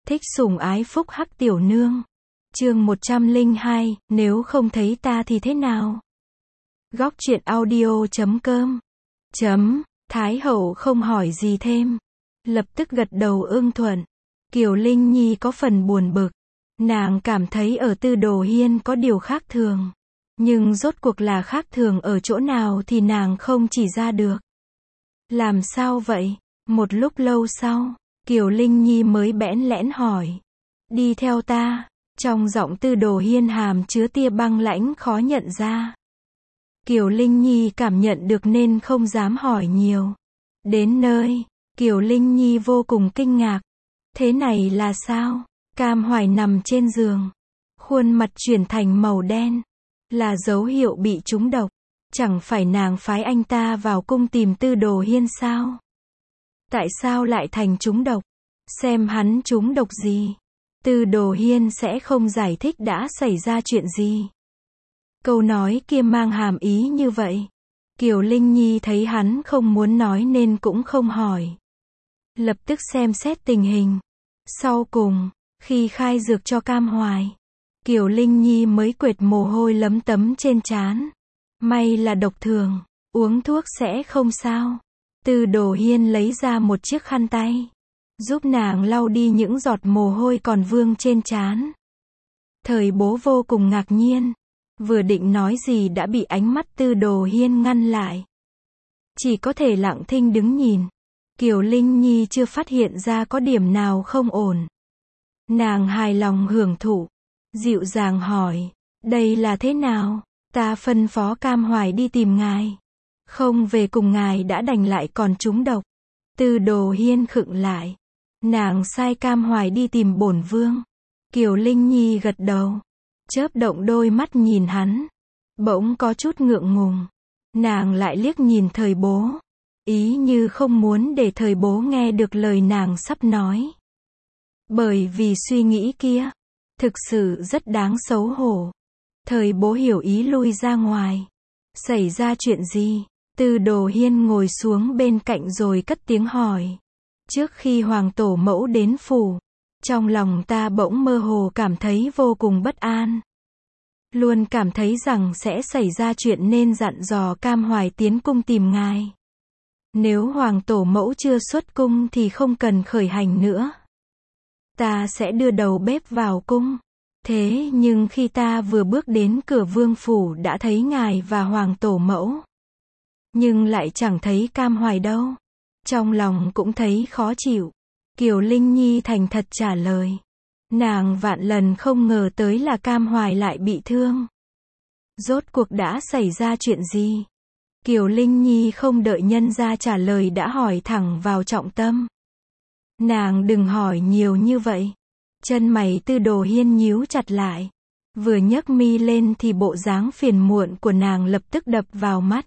Thích sủng ái phúc hắc tiểu nương. Chương 102, nếu không thấy ta thì thế nào? Góc truyện audio.com. Thái hậu không hỏi gì thêm. Lập tức gật đầu ưng thuận. Kiều Linh Nhi có phần buồn bực. Nàng cảm thấy ở Tư Đồ Hiên có điều khác thường. Nhưng rốt cuộc là khác thường ở chỗ nào thì nàng không chỉ ra được. Làm sao vậy? Một lúc lâu sau, Kiều Linh Nhi mới bẽn lẽn hỏi. Đi theo ta. Trong giọng Tư Đồ Hiên hàm chứa tia băng lãnh khó nhận ra. Kiều Linh Nhi cảm nhận được nên không dám hỏi nhiều. Đến nơi, Kiều Linh Nhi vô cùng kinh ngạc. Thế này là sao? Cam Hoài nằm trên giường. Khuôn mặt chuyển thành màu đen. Là dấu hiệu bị trúng độc. Chẳng phải nàng phái anh ta vào cung tìm Tư Đồ Hiên sao? Tại sao lại thành trúng độc? Xem hắn trúng độc gì? Tư Đồ Hiên sẽ không giải thích đã xảy ra chuyện gì. Câu nói kia mang hàm ý như vậy. Kiều Linh Nhi thấy hắn không muốn nói nên cũng không hỏi. Lập tức xem xét tình hình. Sau cùng, khi khai dược cho Cam Hoài, Kiều Linh Nhi mới quệt mồ hôi lấm tấm trên trán. May là độc thường, uống thuốc sẽ không sao. Tư Đồ Hiên lấy ra một chiếc khăn tay, giúp nàng lau đi những giọt mồ hôi còn vương trên trán. Thời Bố vô cùng ngạc nhiên, vừa định nói gì đã bị ánh mắt Tư Đồ Hiên ngăn lại. Chỉ có thể lặng thinh đứng nhìn. Kiều Linh Nhi chưa phát hiện ra có điểm nào không ổn. Nàng hài lòng hưởng thụ, dịu dàng hỏi, đây là thế nào? Ta phân phó Cam Hoài đi tìm ngài. Không về cùng ngài đã đành lại còn trúng độc. Tư Đồ Hiên khựng lại. Nàng sai Cam Hoài đi tìm bổn vương. Kiều Linh Nhi gật đầu, chớp động đôi mắt nhìn hắn. Bỗng có chút ngượng ngùng. Nàng lại liếc nhìn Thời Bố. Ý như không muốn để Thời Bố nghe được lời nàng sắp nói. Bởi vì suy nghĩ kia, thực sự rất đáng xấu hổ. Thời Bố hiểu ý lui ra ngoài. Xảy ra chuyện gì? Tư Đồ Hiên ngồi xuống bên cạnh rồi cất tiếng hỏi. Trước khi Hoàng Tổ Mẫu đến phủ, trong lòng ta bỗng mơ hồ cảm thấy vô cùng bất an. Luôn cảm thấy rằng sẽ xảy ra chuyện nên dặn dò Cam Hoài tiến cung tìm ngài. Nếu Hoàng Tổ Mẫu chưa xuất cung thì không cần khởi hành nữa. Ta sẽ đưa đầu bếp vào cung. Thế nhưng khi ta vừa bước đến cửa vương phủ đã thấy ngài và Hoàng Tổ Mẫu. Nhưng lại chẳng thấy Cam Hoài đâu. Trong lòng cũng thấy khó chịu. Kiều Linh Nhi thành thật trả lời. Nàng vạn lần không ngờ tới là Cam Hoài lại bị thương. Rốt cuộc đã xảy ra chuyện gì? Kiều Linh Nhi không đợi nhân gia trả lời đã hỏi thẳng vào trọng tâm. Nàng đừng hỏi nhiều như vậy. Chân mày Tư Đồ Hiên nhíu chặt lại. Vừa nhấc mi lên thì bộ dáng phiền muộn của nàng lập tức đập vào mắt.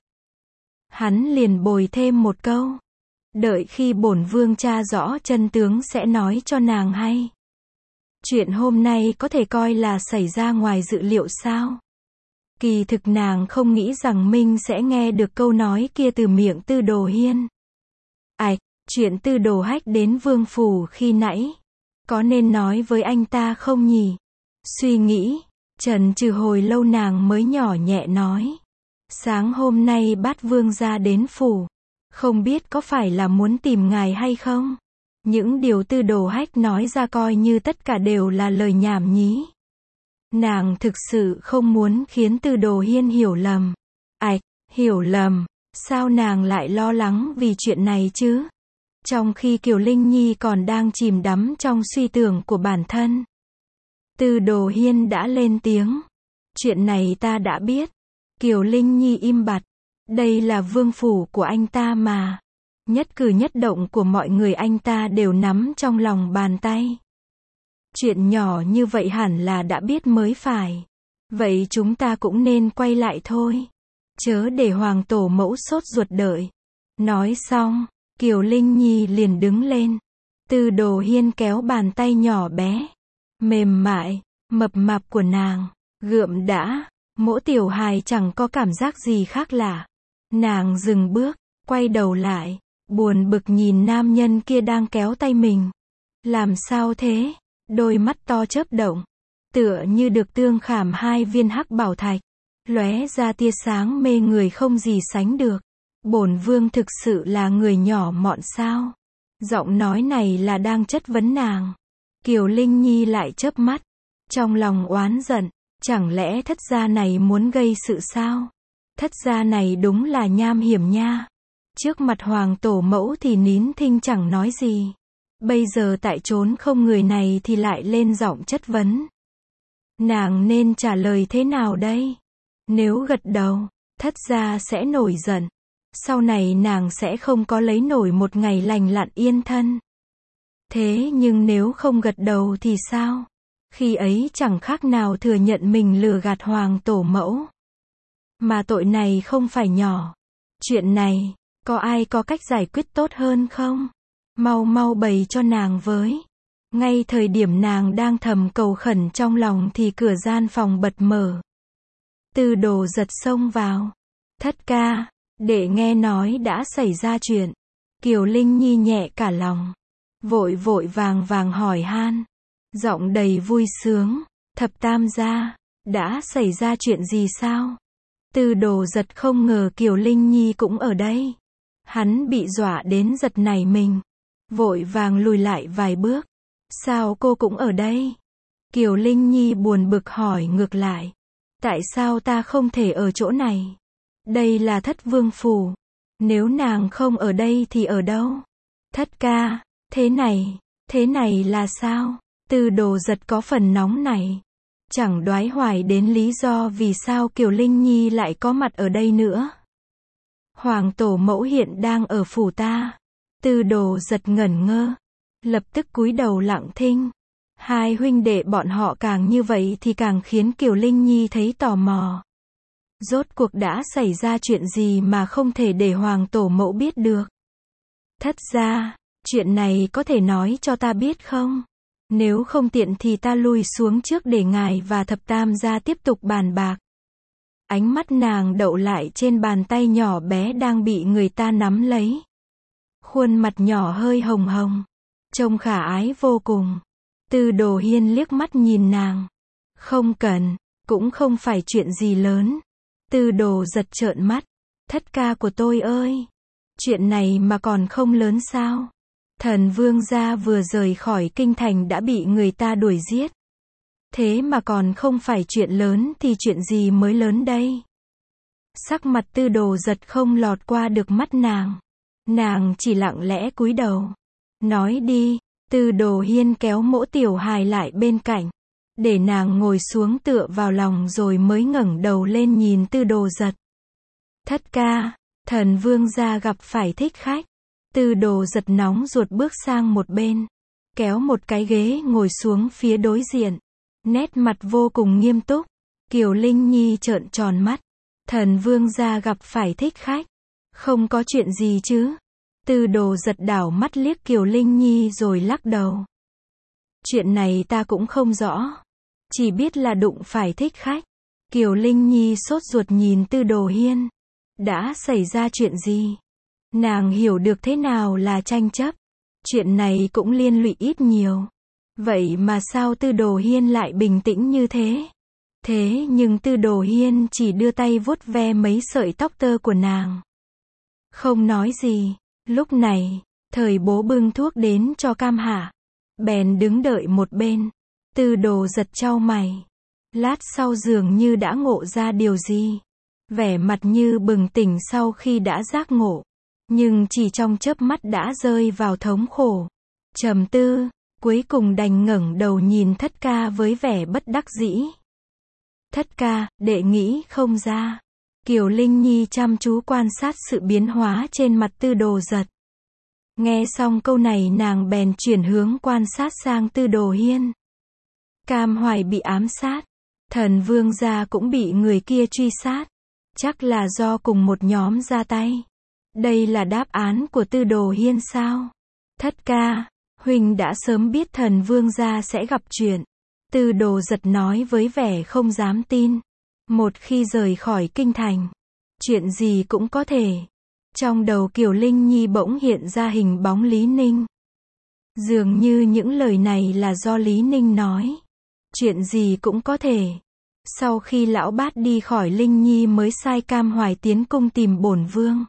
Hắn liền bồi thêm một câu. Đợi khi bổn vương tra rõ chân tướng sẽ nói cho nàng hay. Chuyện hôm nay có thể coi là xảy ra ngoài dự liệu sao? Kỳ thực nàng không nghĩ rằng Minh sẽ nghe được câu nói kia từ miệng Tư Đồ Hiên. Ảch, chuyện Tư Đồ Hách đến vương phủ khi nãy. Có nên nói với anh ta không nhỉ? Suy nghĩ, chần chừ hồi lâu nàng mới nhỏ nhẹ nói. Sáng hôm nay Bát Vương ra đến phủ. Không biết có phải là muốn tìm ngài hay không? Những điều Tư Đồ Hách nói ra coi như tất cả đều là lời nhảm nhí. Nàng thực sự không muốn khiến Tư Đồ Hiên hiểu lầm. Ảch, hiểu lầm, sao nàng lại lo lắng vì chuyện này chứ? Trong khi Kiều Linh Nhi còn đang chìm đắm trong suy tưởng của bản thân. Tư Đồ Hiên đã lên tiếng. Chuyện này ta đã biết. Kiều Linh Nhi im bặt. Đây là vương phủ của anh ta mà. Nhất cử nhất động của mọi người anh ta đều nắm trong lòng bàn tay. Chuyện nhỏ như vậy hẳn là đã biết mới phải. Vậy chúng ta cũng nên quay lại thôi. Chớ để Hoàng Tổ Mẫu sốt ruột đợi. Nói xong, Kiều Linh Nhi liền đứng lên. Tư Đồ Hiên kéo bàn tay nhỏ bé, mềm mại, mập mạp của nàng, gượm đã. Mỗ tiểu hài chẳng có cảm giác gì khác lạ. Nàng dừng bước, quay đầu lại, buồn bực nhìn nam nhân kia đang kéo tay mình. Làm sao thế? đôi mắt to chớp động, tựa như được tương khảm hai viên hắc bảo thạch, lóe ra tia sáng mê người không gì sánh được. Bổn vương thực sự là người nhỏ mọn sao? Giọng nói này là đang chất vấn nàng. Kiều Linh Nhi lại chớp mắt, trong lòng oán giận, chẳng lẽ thất gia này muốn gây sự sao? Thất gia này đúng là nham hiểm nha. Trước mặt hoàng tổ mẫu thì nín thinh chẳng nói gì. Bây giờ tại chốn không người này thì lại lên giọng chất vấn. Nàng nên trả lời thế nào đây? Nếu gật đầu, thất gia sẽ nổi giận. Sau này nàng sẽ không có lấy nổi một ngày lành lặn yên thân. Thế nhưng nếu không gật đầu thì sao? Khi ấy chẳng khác nào thừa nhận mình lừa gạt hoàng tổ mẫu. Mà tội này không phải nhỏ. Chuyện này, có ai có cách giải quyết tốt hơn không? Mau mau bày cho nàng với. Ngay thời điểm nàng đang thầm cầu khẩn trong lòng thì cửa gian phòng bật mở. Tư Đồ giật xông vào. Thất ca, để nghe nói đã xảy ra chuyện. Kiều Linh Nhi nhẹ cả lòng. Vội vội vàng vàng hỏi han. Giọng đầy vui sướng. Thập tam gia, đã xảy ra chuyện gì sao? Tư Đồ giật không ngờ Kiều Linh Nhi cũng ở đây. Hắn bị dọa đến giật nảy mình. Vội vàng lùi lại vài bước. Sao cô cũng ở đây? Kiều Linh Nhi buồn bực hỏi ngược lại. Tại sao ta không thể ở chỗ này? Đây là Thất Vương phủ. Nếu nàng không ở đây thì ở đâu? Thất ca, thế này là sao? Tư Đồ giật có phần nóng này. Chẳng đoái hoài đến lý do vì sao Kiều Linh Nhi lại có mặt ở đây nữa. Hoàng tổ mẫu hiện đang ở phủ ta. Tư Đồ giật ngẩn ngơ. Lập tức cúi đầu lặng thinh. Hai huynh đệ bọn họ càng như vậy thì càng khiến Kiều Linh Nhi thấy tò mò. Rốt cuộc đã xảy ra chuyện gì mà không thể để hoàng tổ mẫu biết được? Thất gia, chuyện này có thể nói cho ta biết không? Nếu không tiện thì ta lui xuống trước để ngài và thập tam gia tiếp tục bàn bạc. Ánh mắt nàng đậu lại trên bàn tay nhỏ bé đang bị người ta nắm lấy. Khuôn mặt nhỏ hơi hồng hồng, trông khả ái vô cùng. Tư Đồ Hiên liếc mắt nhìn nàng. Không cần, cũng không phải chuyện gì lớn. Tư Đồ giật trợn mắt. Thất ca của tôi ơi! Chuyện này mà còn không lớn sao? Thần vương gia vừa rời khỏi kinh thành đã bị người ta đuổi giết. Thế mà còn không phải chuyện lớn thì chuyện gì mới lớn đây? Sắc mặt Tư Đồ giật không lọt qua được mắt nàng. Nàng chỉ lặng lẽ cúi đầu. Nói đi. Tư Đồ Hiên kéo Mỗ tiểu hài lại bên cạnh. Để nàng ngồi xuống tựa vào lòng rồi mới ngẩng đầu lên nhìn Tư Đồ giật. Thất ca, thần vương gia gặp phải thích khách. Tư Đồ giật nóng ruột bước sang một bên. Kéo một cái ghế ngồi xuống phía đối diện. Nét mặt vô cùng nghiêm túc. Kiều Linh Nhi trợn tròn mắt. Thần vương gia gặp phải thích khách. Không có chuyện gì chứ? Tư Đồ giật đảo mắt liếc Kiều Linh Nhi rồi lắc đầu. Chuyện này ta cũng không rõ. Chỉ biết là đụng phải thích khách. Kiều Linh Nhi sốt ruột nhìn Tư Đồ Hiên. Đã xảy ra chuyện gì? Nàng hiểu được thế nào là tranh chấp. Chuyện này cũng liên lụy ít nhiều. Vậy mà sao Tư Đồ Hiên lại bình tĩnh như thế? Thế nhưng Tư Đồ Hiên chỉ đưa tay vuốt ve mấy sợi tóc tơ của nàng. Không nói gì. Lúc này, Thời Bố bưng thuốc đến cho Cam Hạ. Bèn đứng đợi một bên. Tư Đồ giật chau mày. Lát sau dường như đã ngộ ra điều gì. Vẻ mặt như bừng tỉnh sau khi đã giác ngộ. Nhưng chỉ trong chớp mắt đã rơi vào thống khổ. Trầm tư, cuối cùng đành ngẩng đầu nhìn thất ca với vẻ bất đắc dĩ. Thất ca, đệ nghĩ không ra. Kiều Linh Nhi chăm chú quan sát sự biến hóa trên mặt Tư Đồ giật. Nghe xong câu này nàng bèn chuyển hướng quan sát sang Tư Đồ Hiên. Cam Hoài bị ám sát. Thần vương gia cũng bị người kia truy sát. Chắc là do cùng một nhóm ra tay. Đây là đáp án của Tư Đồ Hiên sao? Thất ca, huynh đã sớm biết thần vương gia sẽ gặp chuyện. Tư Đồ giật nói với vẻ không dám tin. Một khi rời khỏi kinh thành, chuyện gì cũng có thể. Trong đầu Kiều Linh Nhi bỗng hiện ra hình bóng Lý Ninh. Dường như những lời này là do Lý Ninh nói. Chuyện gì cũng có thể. Sau khi lão bát đi khỏi, Linh Nhi mới sai Cam Hoài tiến cung tìm bổn vương.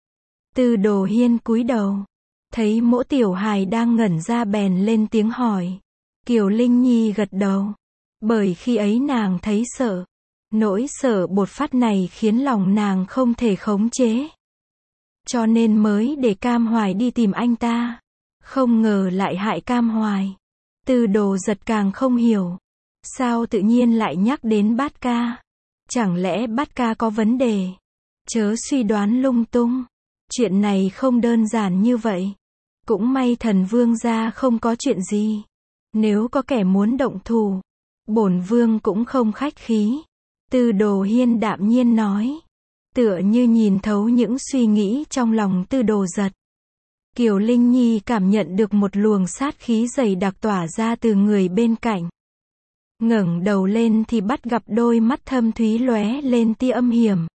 Tư Đồ Hiên cúi đầu, thấy Mỗ tiểu hài đang ngẩn ra bèn lên tiếng hỏi. Kiều Linh Nhi gật đầu, bởi khi ấy nàng thấy sợ. Nỗi sợ bột phát này khiến lòng nàng không thể khống chế. Cho nên mới để Cam Hoài đi tìm anh ta. Không ngờ lại hại Cam Hoài. Tư Đồ Giật càng không hiểu. Sao tự nhiên lại nhắc đến Bát Ca? Chẳng lẽ Bát Ca có vấn đề? Chớ suy đoán lung tung. Chuyện này không đơn giản như vậy. Cũng may Thần Vương gia không có chuyện gì. Nếu có kẻ muốn động thủ, bổn vương cũng không khách khí. Tư Đồ Hiên đạm nhiên nói. Tựa như nhìn thấu những suy nghĩ trong lòng Tư Đồ Giật. Kiều Linh Nhi cảm nhận được một luồng sát khí dày đặc tỏa ra từ người bên cạnh. Ngẩng đầu lên thì bắt gặp đôi mắt thâm thúy lóe lên tia âm hiểm.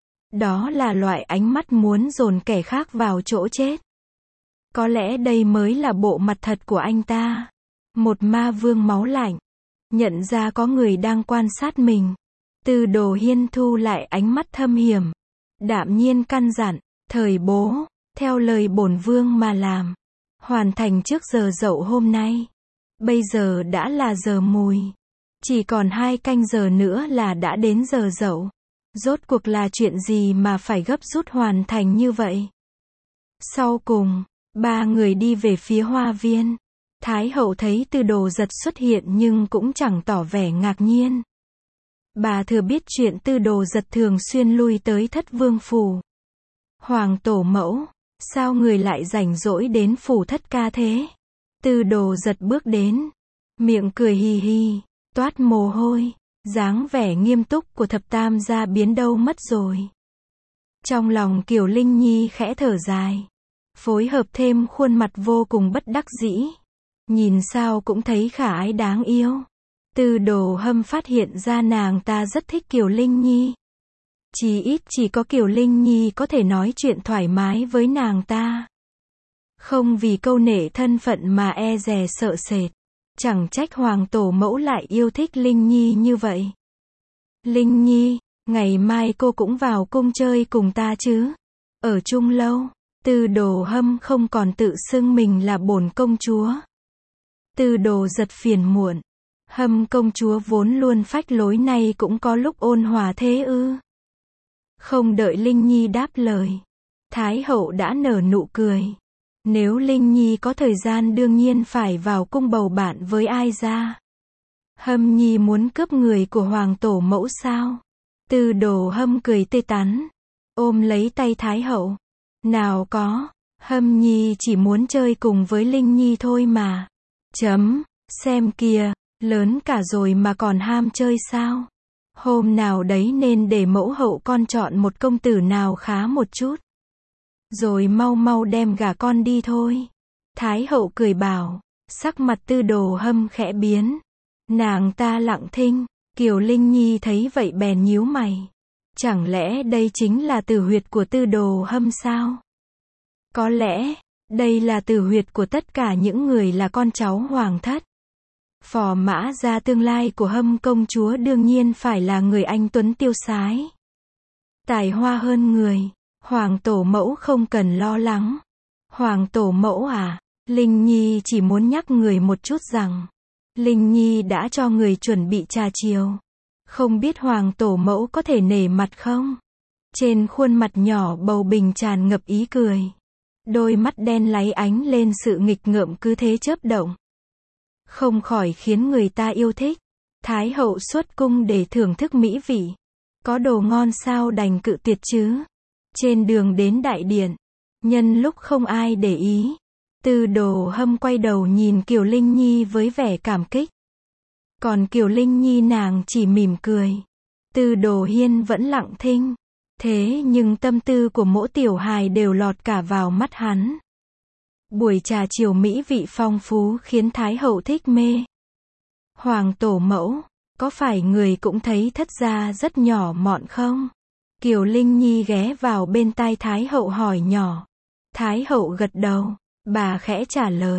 Đó là loại ánh mắt muốn dồn kẻ khác vào chỗ chết. Có lẽ đây mới là bộ mặt thật của anh ta. Một ma vương máu lạnh. Nhận ra có người đang quan sát mình. Tư Đồ Hiên thu lại ánh mắt thâm hiểm. Đạm nhiên căn dặn, thời bố, theo lời bổn vương mà làm. Hoàn thành trước giờ dậu hôm nay. Bây giờ đã là giờ mùi. Chỉ còn 2 canh giờ nữa là đã đến giờ dậu. Rốt cuộc là chuyện gì mà phải gấp rút hoàn thành như vậy? Sau cùng, 3 người đi về phía hoa viên. Thái hậu thấy Tư Đồ Giật xuất hiện nhưng cũng chẳng tỏ vẻ ngạc nhiên. Bà thừa biết chuyện Tư Đồ Giật thường xuyên lui tới Thất Vương phủ. Hoàng tổ mẫu, sao người lại rảnh rỗi đến phủ Thất ca thế? Tư Đồ Giật bước đến, miệng cười hì hì, toát mồ hôi, dáng vẻ nghiêm túc của thập tam gia biến đâu mất rồi. Trong lòng Kiều Linh Nhi khẽ thở dài, phối hợp thêm khuôn mặt vô cùng bất đắc dĩ. Nhìn sao cũng thấy khả ái đáng yêu. Tư Đồ Hâm phát hiện ra nàng ta rất thích Kiều Linh Nhi. Chí ít chỉ có Kiều Linh Nhi có thể nói chuyện thoải mái với nàng ta. Không vì câu nể thân phận mà e dè sợ sệt. Chẳng trách hoàng tổ mẫu lại yêu thích Linh Nhi như vậy. Linh Nhi, ngày mai cô cũng vào cung chơi cùng ta chứ? Ở chung lâu. Tư Đồ Hâm không còn tự xưng mình là bổn công chúa. Tư Đồ Giật phiền muộn. Hâm công chúa vốn luôn phách lối, này cũng có lúc ôn hòa thế ư? Không đợi Linh Nhi đáp lời, Thái hậu đã nở nụ cười. Nếu Linh Nhi có thời gian đương nhiên phải vào cung bầu bạn với ai ra. Hâm Nhi muốn cướp người của hoàng tổ mẫu sao? Tư Đồ Hâm cười tươi tắn, ôm lấy tay Thái hậu. Nào có, Hâm Nhi chỉ muốn chơi cùng với Linh Nhi thôi mà. Xem kìa, lớn cả rồi mà còn ham chơi sao? Hôm nào đấy nên để mẫu hậu con chọn một công tử nào khá một chút. Rồi mau mau đem gả con đi thôi. Thái hậu cười bảo, sắc mặt Tư Đồ Hâm khẽ biến. Nàng ta lặng thinh, Kiều Linh Nhi thấy vậy bèn nhíu mày. Chẳng lẽ đây chính là tử huyệt của Tư Đồ Hâm sao? Có lẽ, đây là tử huyệt của tất cả những người là con cháu hoàng thất. Phò mã gia tương lai của Hâm công chúa đương nhiên phải là người anh tuấn tiêu sái. Tài hoa hơn người, hoàng tổ mẫu không cần lo lắng. Hoàng tổ mẫu à, Linh Nhi chỉ muốn nhắc người một chút rằng, Linh Nhi đã cho người chuẩn bị trà chiều. Không biết hoàng tổ mẫu có thể nể mặt không? Trên khuôn mặt nhỏ bầu bình tràn ngập ý cười. Đôi mắt đen láy ánh lên sự nghịch ngợm cứ thế chớp động. Không khỏi khiến người ta yêu thích. Thái hậu xuất cung để thưởng thức mỹ vị. Có đồ ngon sao đành cự tuyệt chứ. Trên đường đến đại điện, nhân lúc không ai để ý, Tư Đồ Hâm quay đầu nhìn Kiều Linh Nhi với vẻ cảm kích. Còn Kiều Linh Nhi nàng chỉ mỉm cười. Tư Đồ Hiên vẫn lặng thinh. Thế nhưng tâm tư của mỗi tiểu hài đều lọt cả vào mắt hắn. Buổi trà chiều mỹ vị phong phú khiến Thái hậu thích mê. Hoàng tổ mẫu, có phải người cũng thấy thất gia rất nhỏ mọn không? Kiều Linh Nhi ghé vào bên tai Thái hậu hỏi nhỏ. Thái hậu gật đầu, bà khẽ trả lời.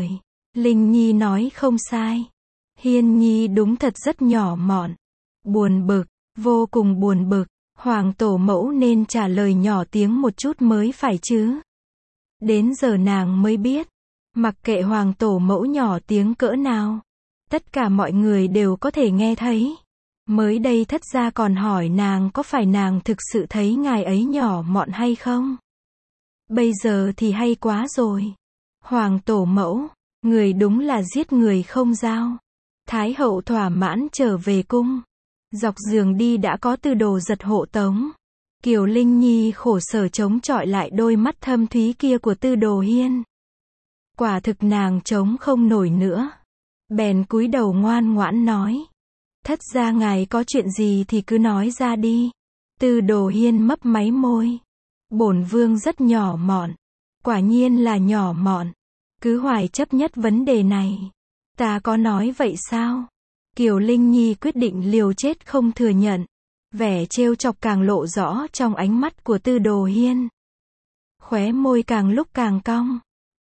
Linh Nhi nói không sai. Hiên Nhi đúng thật rất nhỏ mọn. Buồn bực, vô cùng buồn bực. Hoàng tổ mẫu nên trả lời nhỏ tiếng một chút mới phải chứ. Đến giờ nàng mới biết. Mặc kệ hoàng tổ mẫu nhỏ tiếng cỡ nào. Tất cả mọi người đều có thể nghe thấy. Mới đây thất gia còn hỏi nàng có phải nàng thực sự thấy ngài ấy nhỏ mọn hay không? Bây giờ thì hay quá rồi. Hoàng tổ mẫu, người đúng là giết người không dao. Thái hậu thỏa mãn trở về cung. Dọc giường đi đã có Tư Đồ Giật hộ tống. Kiều Linh Nhi khổ sở chống chọi lại đôi mắt thâm thúy kia của Tư Đồ Hiên. Quả thực nàng chống không nổi nữa. Bèn cúi đầu ngoan ngoãn nói. Thất gia ngài có chuyện gì thì cứ nói ra đi. Tư Đồ Hiên mấp máy môi. Bổn vương rất nhỏ mọn. Quả nhiên là nhỏ mọn. Cứ hoài chấp nhất vấn đề này. Ta có nói vậy sao? Kiều Linh Nhi quyết định liều chết không thừa nhận. Vẻ trêu chọc càng lộ rõ trong ánh mắt của Tư Đồ Hiên. Khóe môi càng lúc càng cong.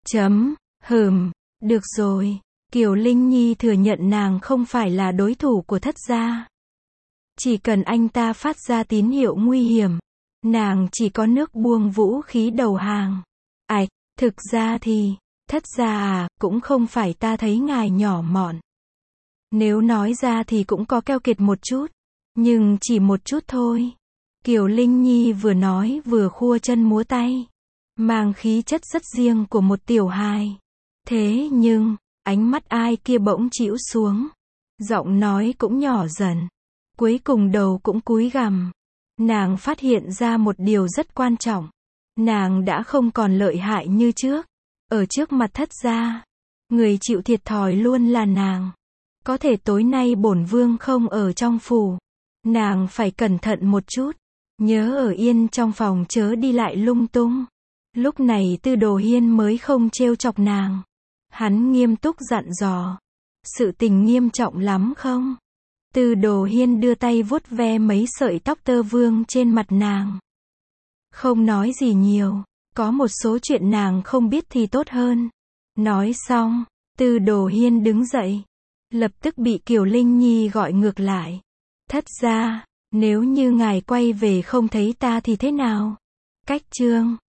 Được rồi. Kiều Linh Nhi thừa nhận nàng không phải là đối thủ của thất gia. Chỉ cần anh ta phát ra tín hiệu nguy hiểm, nàng chỉ có nước buông vũ khí đầu hàng. Thực ra thì, thất gia cũng không phải ta thấy ngài nhỏ mọn. Nếu nói ra thì cũng có keo kiệt một chút, nhưng chỉ một chút thôi. Kiều Linh Nhi vừa nói vừa khua chân múa tay, mang khí chất rất riêng của một tiểu hài. Thế nhưng, ánh mắt ai kia bỗng chĩu xuống. Giọng nói cũng nhỏ dần. Cuối cùng đầu cũng cúi gằm. Nàng phát hiện ra một điều rất quan trọng. Nàng đã không còn lợi hại như trước. Ở trước mặt thất gia, người chịu thiệt thòi luôn là nàng. Có thể tối nay bổn vương không ở trong phủ. Nàng phải cẩn thận một chút. Nhớ ở yên trong phòng chớ đi lại lung tung. Lúc này Tư Đồ Hiên mới không trêu chọc nàng. Hắn nghiêm túc dặn dò. Sự tình nghiêm trọng lắm không? Tư Đồ Hiên đưa tay vuốt ve mấy sợi tóc tơ vương trên mặt nàng. Không nói gì nhiều. Có một số chuyện nàng không biết thì tốt hơn. Nói xong, Tư Đồ Hiên đứng dậy. Lập tức bị Kiều Linh Nhi gọi ngược lại. Thất gia, nếu như ngài quay về không thấy ta thì thế nào? Cách chương